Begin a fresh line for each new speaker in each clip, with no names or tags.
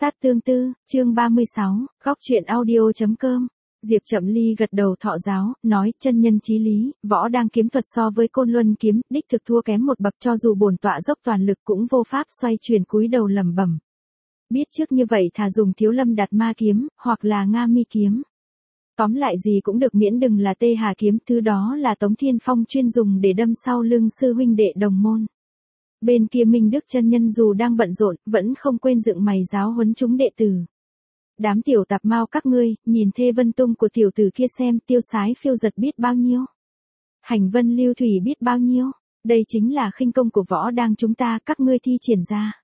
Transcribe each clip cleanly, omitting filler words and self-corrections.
Sát tương tư, chương 36, góc truyện audio.com. Diệp Chậm Ly gật đầu thọ giáo, nói, chân nhân chí lý, võ đang kiếm thuật so với Côn Luân kiếm, đích thực thua kém một bậc, cho dù bổn tọa dốc toàn lực cũng vô pháp xoay chuyển, cúi đầu lẩm bẩm. Biết trước như vậy thà dùng Thiếu Lâm Đạt Ma kiếm, hoặc là Nga Mi kiếm. Tóm lại gì cũng được miễn đừng là Tê Hà kiếm, thứ đó là Tống Thiên Phong chuyên dùng để đâm sau lưng sư huynh đệ đồng môn. Bên kia Minh Đức chân nhân dù đang bận rộn, vẫn không quên dựng mày giáo huấn chúng đệ tử. Đám tiểu tạp mao các ngươi, nhìn thê vân tung của tiểu tử kia xem, tiêu sái phiêu giật biết bao nhiêu. Hành vân lưu thủy biết bao nhiêu. Đây chính là khinh công của võ đang chúng ta, các ngươi thi triển ra.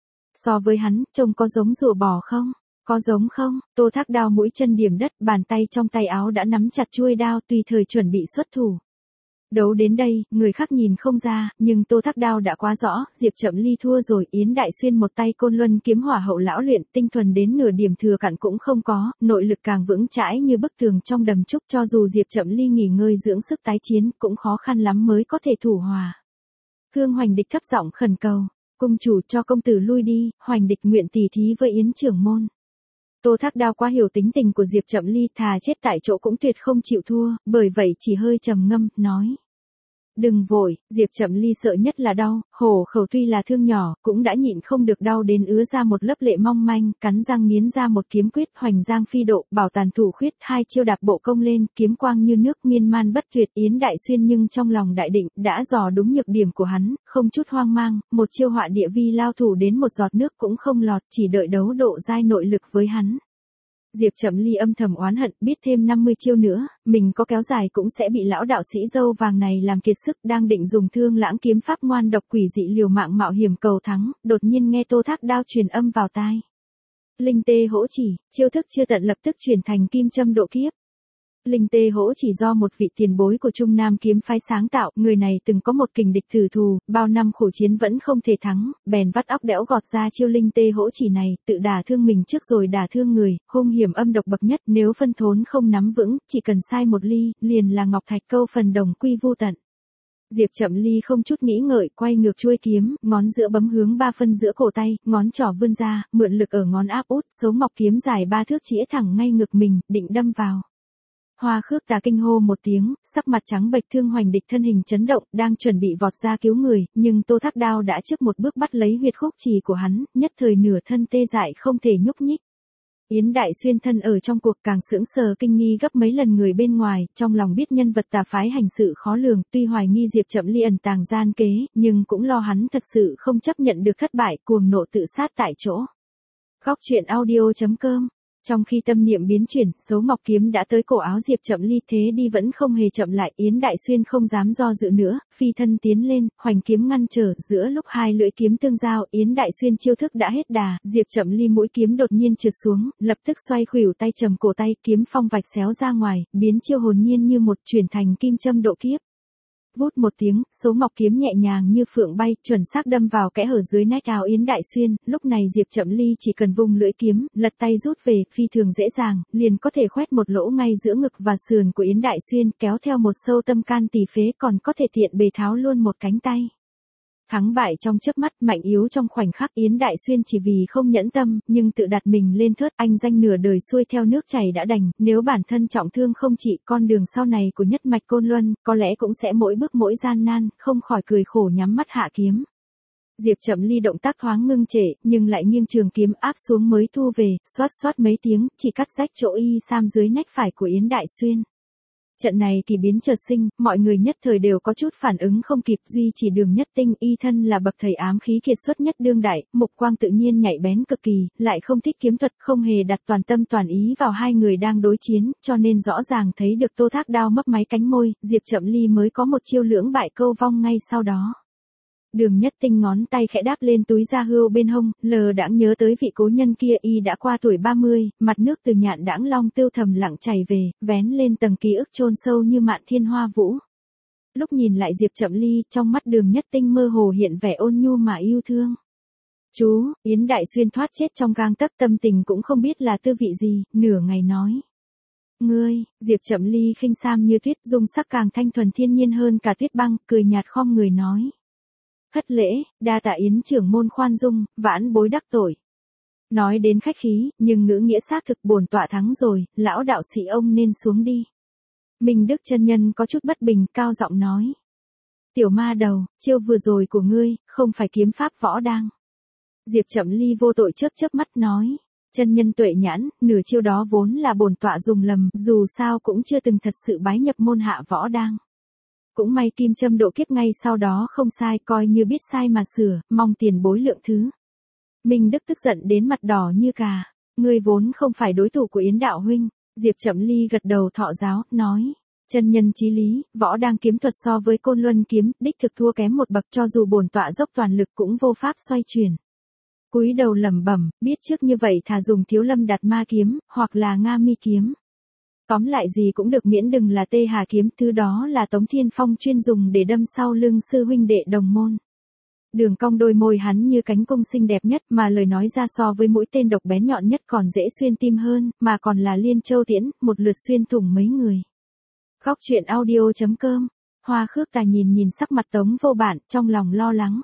So với hắn, trông có giống rùa bò không? Có giống không? Tô Thác Đao mũi chân điểm đất, bàn tay trong tay áo đã nắm chặt chuôi đao, tùy thời chuẩn bị xuất thủ. Đấu đến đây, người khác nhìn không ra, nhưng Tô Thác Đao đã quá rõ, Diệp Chậm Ly thua rồi. Yến Đại Xuyên một tay Côn Luân kiếm hỏa hậu lão luyện, tinh thuần đến nửa điểm thừa cặn cũng không có, nội lực càng vững chãi như bức tường trong đầm trúc, cho dù Diệp Chậm Ly nghỉ ngơi dưỡng sức tái chiến, cũng khó khăn lắm mới có thể thủ hòa. Khương Hoành Địch thấp giọng khẩn cầu, cung chủ cho công tử lui đi, Hoành Địch nguyện tỉ thí với Yến trưởng môn. Tô Thác Đao quá hiểu tính tình của Diệp Chậm Ly, thà chết tại chỗ cũng tuyệt không chịu thua, bởi vậy chỉ hơi trầm ngâm, nói. Đừng vội, Diệp Chậm Ly sợ nhất là đau, hổ khẩu tuy là thương nhỏ, cũng đã nhịn không được đau đến ứa ra một lớp lệ mong manh, cắn răng nghiến ra một kiếm quyết, hoành giang phi độ, bảo tàn thủ khuyết, hai chiêu đạp bộ công lên, kiếm quang như nước miên man bất tuyệt. Yến Đại Xuyên nhưng trong lòng đại định, đã dò đúng nhược điểm của hắn, không chút hoang mang, một chiêu họa địa vi lao thủ đến một giọt nước cũng không lọt, chỉ đợi đấu độ giai nội lực với hắn. Diệp Chậm Ly âm thầm oán hận, biết thêm 50 chiêu nữa, mình có kéo dài cũng sẽ bị lão đạo sĩ dâu vàng này làm kiệt sức, đang định dùng Thương Lãng kiếm pháp ngoan độc quỷ dị liều mạng mạo hiểm cầu thắng, đột nhiên nghe Tô Thác Đao truyền âm vào tai. Linh tê hỗ chỉ, chiêu thức chưa tận lập tức chuyển thành kim châm độ kiếp. Linh tê hỗ chỉ do một vị tiền bối của Trung Nam kiếm phái sáng tạo, người này từng có một kình địch thử thù, bao năm khổ chiến vẫn không thể thắng, bèn vắt óc đẽo gọt ra chiêu linh tê hỗ chỉ này, tự đả thương mình trước rồi đả thương người, hung hiểm âm độc bậc nhất, nếu phân thốn không nắm vững, chỉ cần sai một ly, liền là ngọc thạch câu phần đồng quy vu tận. Diệp Chậm Ly không chút nghĩ ngợi, quay ngược chuôi kiếm, ngón giữa bấm hướng 3 phân giữa cổ tay, ngón trỏ vươn ra, mượn lực ở ngón áp út, số ngọc kiếm dài 3 thước chĩa thẳng ngay ngực mình, định đâm vào. Hoa Khước Tà kinh hô một tiếng, sắc mặt trắng bệch. Thương Hoành Địch thân hình chấn động, đang chuẩn bị vọt ra cứu người, nhưng Tô Thác Đao đã trước một bước bắt lấy huyệt khúc trì của hắn, nhất thời nửa thân tê dại không thể nhúc nhích. Yến Đại Xuyên thân ở trong cuộc càng sững sờ kinh nghi gấp mấy lần người bên ngoài, trong lòng biết nhân vật tà phái hành sự khó lường, tuy hoài nghi Diệp Chậm Ly ẩn tàng gian kế, nhưng cũng lo hắn thật sự không chấp nhận được thất bại, cuồng nộ tự sát tại chỗ. Góc truyện audio.com. Trong khi tâm niệm biến chuyển, số ngọc kiếm đã tới cổ áo Diệp Chậm Ly, thế đi vẫn không hề chậm lại. Yến Đại Xuyên không dám do dự nữa, phi thân tiến lên, hoành kiếm ngăn trở. Giữa lúc hai lưỡi kiếm tương giao, Yến Đại Xuyên chiêu thức đã hết đà, Diệp Chậm Ly mũi kiếm đột nhiên trượt xuống, lập tức xoay khuỷu tay trầm cổ tay, kiếm phong vạch xéo ra ngoài, biến chiêu hồn nhiên như một, chuyển thành kim châm độ kiếp. Vút một tiếng, số ngọc kiếm nhẹ nhàng như phượng bay, chuẩn xác đâm vào kẽ hở dưới nách áo Yến Đại Xuyên. Lúc này Diệp Chậm Ly chỉ cần vung lưỡi kiếm, lật tay rút về, phi thường dễ dàng, liền có thể khoét một lỗ ngay giữa ngực và sườn của Yến Đại Xuyên, kéo theo một sâu tâm can tỳ phế, còn có thể tiện bề tháo luôn một cánh tay. Thắng bại trong chớp mắt, mạnh yếu trong khoảnh khắc. Yến Đại Xuyên chỉ vì không nhẫn tâm, nhưng tự đặt mình lên thớt, anh danh nửa đời xuôi theo nước chảy đã đành, nếu bản thân trọng thương không trị, con đường sau này của nhất mạch Côn Luân, có lẽ cũng sẽ mỗi bước mỗi gian nan, không khỏi cười khổ nhắm mắt hạ kiếm. Diệp Chậm Ly động tác thoáng ngưng trệ, nhưng lại nghiêng trường kiếm áp xuống mới thu về, xoát xoát mấy tiếng, chỉ cắt rách chỗ y sam dưới nách phải của Yến Đại Xuyên. Trận này kỳ biến chợt sinh, mọi người nhất thời đều có chút phản ứng không kịp, duy chỉ Đường Nhất Tinh y thân là bậc thầy ám khí kiệt xuất nhất đương đại, mục quang tự nhiên nhạy bén cực kỳ, lại không thích kiếm thuật, không hề đặt toàn tâm toàn ý vào hai người đang đối chiến, cho nên rõ ràng thấy được Tô Thác Đao mấp máy cánh môi, Diệp Chậm Ly mới có một chiêu lưỡng bại câu vong ngay sau đó. Đường Nhất Tinh ngón tay khẽ đáp lên túi da hươu bên hông, lờ đãng nhớ tới vị cố nhân kia, y đã qua tuổi 30, mặt nước từ Nhạn Đãng Long Tiêu thầm lặng chảy về, vén lên tầng ký ức chôn sâu như mạn thiên hoa vũ. Lúc nhìn lại Diệp Chậm Ly, trong mắt Đường Nhất Tinh mơ hồ hiện vẻ ôn nhu mà yêu thương. Chú, Yến Đại Xuyên thoát chết trong gang tấc, tâm tình cũng không biết là tư vị gì, nửa ngày nói. Ngươi, Diệp Chậm Ly khinh sam như tuyết, dung sắc càng thanh thuần thiên nhiên hơn cả tuyết băng, cười nhạt khom người nói. Hất lễ, đa tạ Yến trưởng môn khoan dung, vãn bối đắc tội. Nói đến khách khí, nhưng ngữ nghĩa xác thực bổn tọa thắng rồi, lão đạo sĩ ông nên xuống đi. Minh Đức chân nhân có chút bất bình, cao giọng nói. Tiểu ma đầu, chiêu vừa rồi của ngươi, không phải kiếm pháp võ đang. Diệp Chậm Ly vô tội chớp chớp mắt nói. Chân nhân tuệ nhãn, nửa chiêu đó vốn là bổn tọa dùng lầm, dù sao cũng chưa từng thật sự bái nhập môn hạ võ đang. Cũng may kim châm độ kiếp ngay sau đó không sai, coi như biết sai mà sửa, mong tiền bối lượng thứ. Minh Đức tức giận đến mặt đỏ như cà. Ngươi vốn không phải đối thủ của Yến đạo huynh. Diệp Chậm Ly gật đầu thọ giáo, nói. Chân nhân chí lý, võ đang kiếm thuật so với Côn Luân kiếm, đích thực thua kém một bậc, cho dù bổn tọa dốc toàn lực cũng vô pháp xoay chuyển. Cúi đầu lẩm bẩm, biết trước như vậy thà dùng Thiếu Lâm Đạt Ma kiếm, hoặc là Nga Mi kiếm. Tóm lại gì cũng được miễn đừng là Tê Hà kiếm, thứ đó là Tống Thiên Phong chuyên dùng để đâm sau lưng sư huynh đệ đồng môn. Đường cong đôi môi hắn như cánh cung xinh đẹp nhất, mà lời nói ra so với mũi tên độc bén nhọn nhất còn dễ xuyên tim hơn, mà còn là liên châu tiễn, một lượt xuyên thủng mấy người. Góc truyện audio.com. Hoa Khước Tà nhìn sắc mặt Tống Vô Bản, trong lòng lo lắng.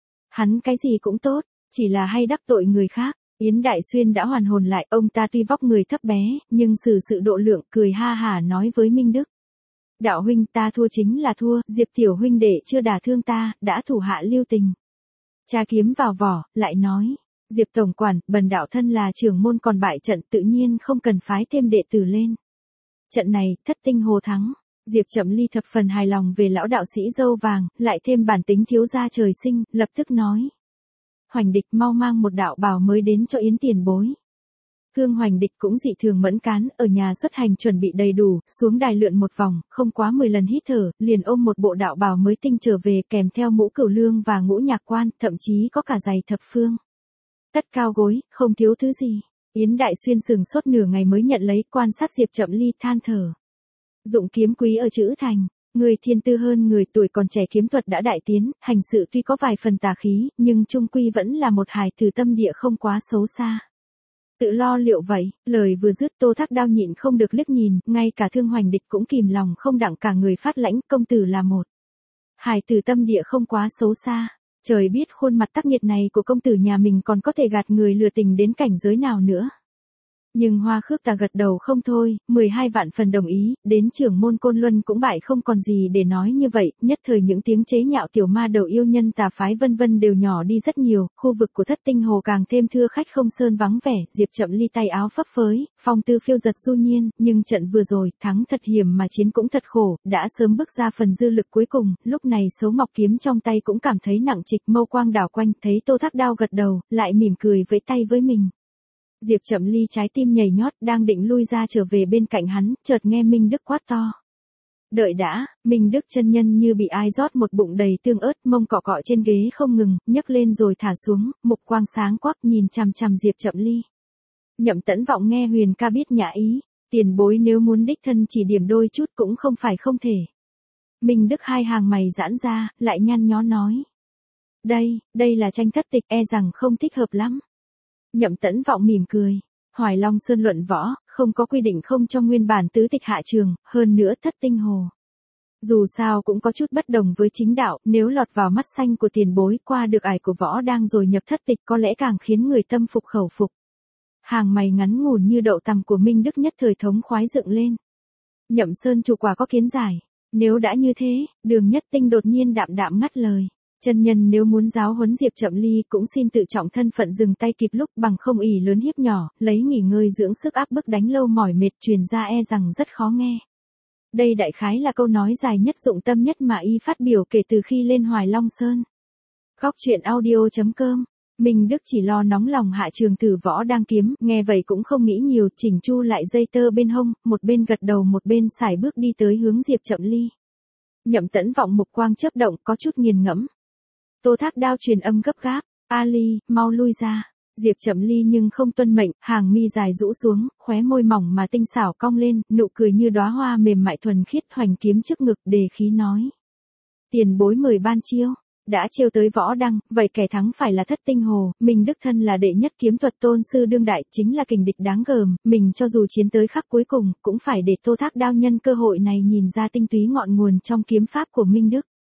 Hắn cái gì cũng tốt, chỉ là hay đắc tội người khác. Yến Đại Xuyên đã hoàn hồn lại, ông ta tuy vóc người thấp bé, nhưng xử sự độ lượng, cười ha hả nói với Minh Đức. Đạo huynh, ta thua chính là thua, Diệp tiểu huynh đệ chưa đả thương ta, đã thủ hạ lưu tình. Tra kiếm vào vỏ, lại nói. Diệp tổng quản, bần đạo thân là trưởng môn còn bại trận, tự nhiên không cần phái thêm đệ tử lên. Trận này, Thất Tinh Hồ thắng. Diệp Chậm Ly thập phần hài lòng về lão đạo sĩ dâu vàng, lại thêm bản tính thiếu gia trời sinh, lập tức nói. Hoành Địch mau mang một đạo bào mới đến cho Yến tiền bối. Cương Hoành Địch cũng dị thường mẫn cán, ở nhà xuất hành chuẩn bị đầy đủ, xuống đài lượn một vòng, không quá 10 lần hít thở, liền ôm một bộ đạo bào mới tinh trở về, kèm theo mũ cửu lương và ngũ nhạc quan, thậm chí có cả giày thập phương. Tất cao gối, không thiếu thứ gì. Yến Đại Xuyên sừng sốt nửa ngày mới nhận lấy, quan sát Diệp Chậm Ly than thở. Dụng kiếm quý ở chữ thành. Người thiên tư hơn người, tuổi còn trẻ kiếm thuật đã đại tiến, hành sự tuy có vài phần tà khí, nhưng chung quy vẫn là một hài tử tâm địa không quá xấu xa. Tự lo liệu vậy, lời vừa dứt Tô Thác Đao nhịn không được liếc nhìn, ngay cả Thương Hoành Địch cũng kìm lòng không đặng, cả người phát lãnh, công tử là một. Hài tử tâm địa không quá xấu xa, trời biết khuôn mặt tắc nghiệt này của công tử nhà mình còn có thể gạt người lừa tình đến cảnh giới nào nữa. Nhưng Hoa Khước Tà gật đầu không thôi, 12 vạn phần đồng ý, đến trưởng môn Côn Luân cũng bại không còn gì để nói như vậy, nhất thời những tiếng chế nhạo tiểu ma đầu yêu nhân tà phái vân vân đều nhỏ đi rất nhiều, khu vực của Thất Tinh Hồ càng thêm thưa khách không sơn vắng vẻ, Diệp Chậm Ly tay áo phấp phới, phong tư phiêu giật du nhiên, nhưng trận vừa rồi, thắng thật hiểm mà chiến cũng thật khổ, đã sớm bước ra phần dư lực cuối cùng, lúc này Sấu Ngọc kiếm trong tay cũng cảm thấy nặng trịch, mâu quang đảo quanh, thấy Tô Thác Đao gật đầu, lại mỉm cười vẫy tay với mình. Diệp Chậm Ly trái tim nhảy nhót, đang định lui ra trở về bên cạnh hắn, chợt nghe Minh Đức quát to. Đợi đã, Minh Đức chân nhân như bị ai rót một bụng đầy tương ớt, mông cọ cọ trên ghế không ngừng, nhấc lên rồi thả xuống, mục quang sáng quắc nhìn chằm chằm Diệp Chậm Ly. Nhậm Tẫn Vọng nghe Huyền ca biết nhã ý, tiền bối nếu muốn đích thân chỉ điểm đôi chút cũng không phải không thể. Minh Đức hai hàng mày giãn ra, lại nhăn nhó nói. Đây là tranh thất tịch, e rằng không thích hợp lắm. Nhậm Tẫn Vọng mỉm cười. Hoài Long Sơn luận võ, không có quy định không cho nguyên bản tứ tịch hạ trường, hơn nữa Thất Tinh Hồ. Dù sao cũng có chút bất đồng với chính đạo, nếu lọt vào mắt xanh của tiền bối qua được ải của võ đang rồi nhập thất tịch có lẽ càng khiến người tâm phục khẩu phục. Hàng mày ngắn ngủn như đậu tằm của Minh Đức nhất thời thống khoái dựng lên. Nhậm Sơn chủ quả có kiến giải. Nếu đã như thế, Đường Nhất Tinh đột nhiên đạm đạm ngắt lời. Chân nhân nếu muốn giáo huấn Diệp Chậm Ly cũng xin tự trọng thân phận dừng tay kịp lúc, bằng không ỷ lớn hiếp nhỏ, lấy nghỉ ngơi dưỡng sức áp bức đánh lâu mỏi mệt truyền ra e rằng rất khó nghe. Đây đại khái là câu nói dài nhất dụng tâm nhất mà y phát biểu kể từ khi lên Hoài Long Sơn. Góc truyện audio.com. Minh Đức chỉ lo nóng lòng hạ trường tử võ đang kiếm, nghe vậy cũng không nghĩ nhiều, chỉnh chu lại dây tơ bên hông, một bên gật đầu một bên sải bước đi tới hướng Diệp Chậm Ly. Nhậm Tẫn Vọng mục quang chớp động, có chút nghiền ngẫm. Tô Thác Đao truyền âm gấp gáp, Ali, mau lui ra. Diệp Chậm Ly nhưng không tuân mệnh, hàng mi dài rũ xuống, khóe môi mỏng mà tinh xảo cong lên, nụ cười như đóa hoa mềm mại thuần khiết, hoành kiếm trước ngực, đề khí nói. Tiền bối mời ban chiêu, đã chiêu tới võ đăng, vậy kẻ thắng phải là Thất Tinh Hồ, mình đích thân là đệ nhất kiếm thuật tôn sư đương đại, chính là kình địch đáng gờm, mình cho dù chiến tới khắc cuối cùng, cũng phải để Tô Thác Đao nhân cơ hội này nhìn ra tinh túy ngọn nguồn trong kiếm pháp của Minh Đức.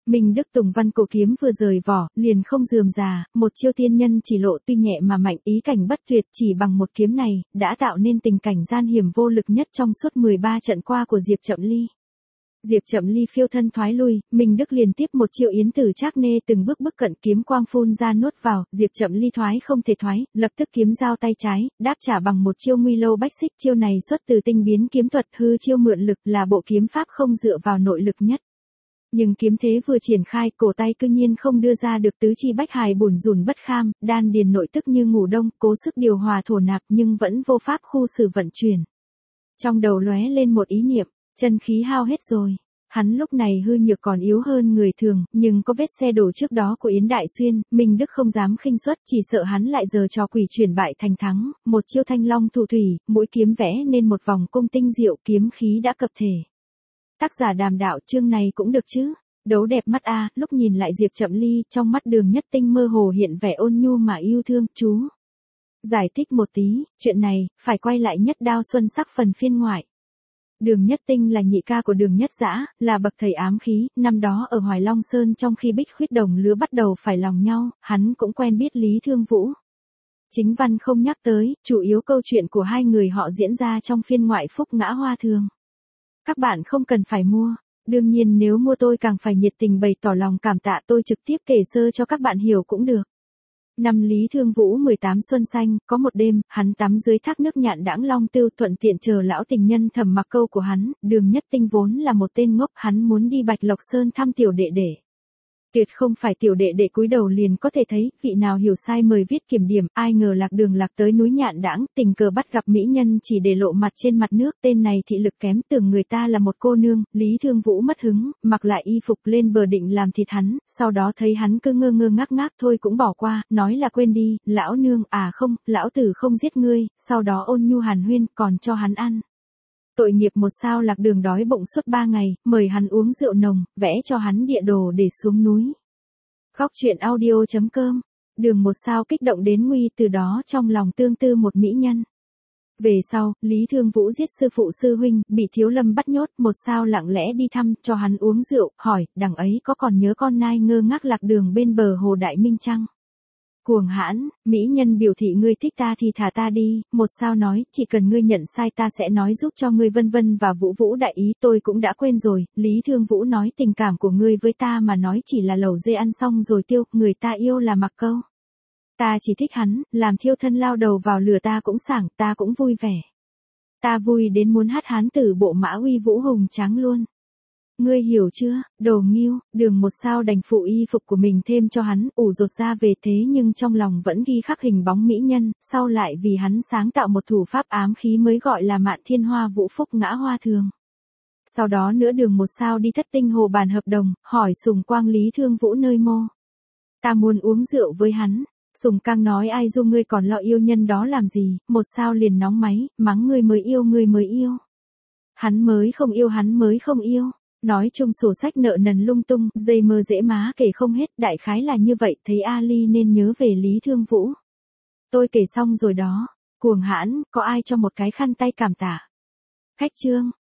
Minh Đức Tùng Văn cổ kiếm vừa rời vỏ, liền không rườm rà, một chiêu tiên nhân chỉ lộ tuy nhẹ mà mạnh, ý cảnh bất tuyệt, chỉ bằng một kiếm này, đã tạo nên tình cảnh gian hiểm vô lực nhất trong suốt 13 trận qua của Diệp Chậm Ly. Diệp Chậm Ly phiêu thân thoái lui, Minh Đức liền tiếp một chiêu yến tử trác nê từng bước bước cận, kiếm quang phun ra nuốt vào, Diệp Chậm Ly thoái không thể thoái, lập tức kiếm giao tay trái, đáp trả bằng một chiêu nguy lâu bách xích, chiêu này xuất từ tinh biến kiếm thuật, hư chiêu mượn lực, là bộ kiếm pháp không dựa vào nội lực nhất. Nhưng kiếm thế vừa triển khai, cổ tay cư nhiên không đưa ra được tứ chi bách hài bủn rủn bất kham, đan điền nội tức như ngủ đông, cố sức điều hòa thổ nạp nhưng vẫn vô pháp khu xử vận chuyển. Trong đầu lóe lên một ý niệm, chân khí hao hết rồi. Hắn lúc này hư nhược còn yếu hơn người thường, nhưng có vết xe đổ trước đó của Yến Đại Xuyên, Minh Đức không dám khinh suất, chỉ sợ hắn lại giở trò quỷ chuyển bại thành thắng, một chiêu thanh long thủ thủy, mũi kiếm vẽ nên một vòng cung tinh diệu, kiếm khí đã cập thể. Tác giả Đàm Đạo, chương này cũng được chứ? Đấu đẹp mắt a. Lúc nhìn lại Diệp Chậm Ly, trong mắt Đường Nhất Tinh mơ hồ hiện vẻ ôn nhu mà yêu thương, chú. Giải thích một tí, chuyện này, phải quay lại Nhất Đao Xuân Sắc phần phiên ngoại. Đường Nhất Tinh là nhị ca của Đường Nhất Dã, là bậc thầy ám khí, năm đó ở Hoài Long Sơn trong khi Bích Khuyết đồng lứa bắt đầu phải lòng nhau, hắn cũng quen biết Lý Thương Vũ. Chính văn không nhắc tới, chủ yếu câu chuyện của hai người họ diễn ra trong phiên ngoại Phúc Ngã Hoa Thường. Các bạn không cần phải mua, đương nhiên nếu mua tôi càng phải nhiệt tình bày tỏ lòng cảm tạ, tôi trực tiếp kể sơ cho các bạn hiểu cũng được. Năm Lý Thương Vũ 18 xuân xanh, có một đêm, hắn tắm dưới thác nước Nhạn Đãng Long Tưu, thuận tiện chờ lão tình nhân Thẩm Mặc Câu của hắn. Đường Nhất Tinh vốn là một tên ngốc, hắn muốn đi Bạch Lộc Sơn thăm tiểu đệ đệ. Tuyệt không phải tiểu đệ đệ cúi đầu liền có thể thấy, vị nào hiểu sai mời viết kiểm điểm, ai ngờ lạc đường lạc tới núi Nhạn Đãng, tình cờ bắt gặp mỹ nhân chỉ để lộ mặt trên mặt nước, tên này thị lực kém, tưởng người ta là một cô nương. Lý Thương Vũ mất hứng, mặc lại y phục lên bờ định làm thịt hắn, sau đó thấy hắn cứ ngơ ngơ ngác ngác thôi cũng bỏ qua, nói là quên đi, lão nương, à không, lão tử không giết ngươi, sau đó ôn nhu hàn huyên, còn cho hắn ăn. Tội nghiệp một sao lạc đường đói bụng suốt 3 ngày, mời hắn uống rượu nồng, vẽ cho hắn địa đồ để xuống núi. Khóc chuyện audio.com. Đường một sao kích động đến nguy, từ đó trong lòng tương tư một mỹ nhân. Về sau, Lý Thương Vũ giết sư phụ sư huynh, bị Thiếu Lâm bắt nhốt, một sao lặng lẽ đi thăm, cho hắn uống rượu, hỏi, đằng ấy có còn nhớ con nai ngơ ngác lạc đường bên bờ hồ Đại Minh chăng? Cuồng hãn, mỹ nhân biểu thị ngươi thích ta thì thả ta đi, một sao nói, chỉ cần ngươi nhận sai ta sẽ nói giúp cho ngươi vân vân và Vũ Vũ đại ý, tôi cũng đã quên rồi. Lý Thương Vũ nói tình cảm của ngươi với ta mà nói chỉ là lẩu dê ăn xong rồi tiêu, người ta yêu là Mặc Câu. Ta chỉ thích hắn, làm thiêu thân lao đầu vào lửa ta cũng sảng, ta cũng vui vẻ. Ta vui đến muốn hát hán tử bộ mã uy vũ hùng tráng luôn. Ngươi hiểu chưa, đồ nghiêu. Đường một sao đành phụ y phục của mình thêm cho hắn, ủ rột ra về, thế nhưng trong lòng vẫn ghi khắc hình bóng mỹ nhân, sau lại vì hắn sáng tạo một thủ pháp ám khí mới gọi là Mạn Thiên Hoa Vũ Phúc Ngã Hoa Thường. Sau đó nữa đường một sao đi Thất Tinh Hồ bàn hợp đồng, hỏi Sùng Quang Lý Thương Vũ nơi mô. Ta muốn uống rượu với hắn. Sùng Cang nói ai du ngươi còn lo yêu nhân đó làm gì, một sao liền nóng máy, mắng ngươi mới yêu ngươi mới yêu. Hắn mới không yêu hắn mới không yêu. Nói chung sổ sách nợ nần lung tung, dây mơ dễ má kể không hết, đại khái là như vậy, thấy Ali nên nhớ về Lý Thương Vũ. Tôi kể xong rồi đó, cuồng hãn, có ai cho một cái khăn tay cảm tạ. Khách trương,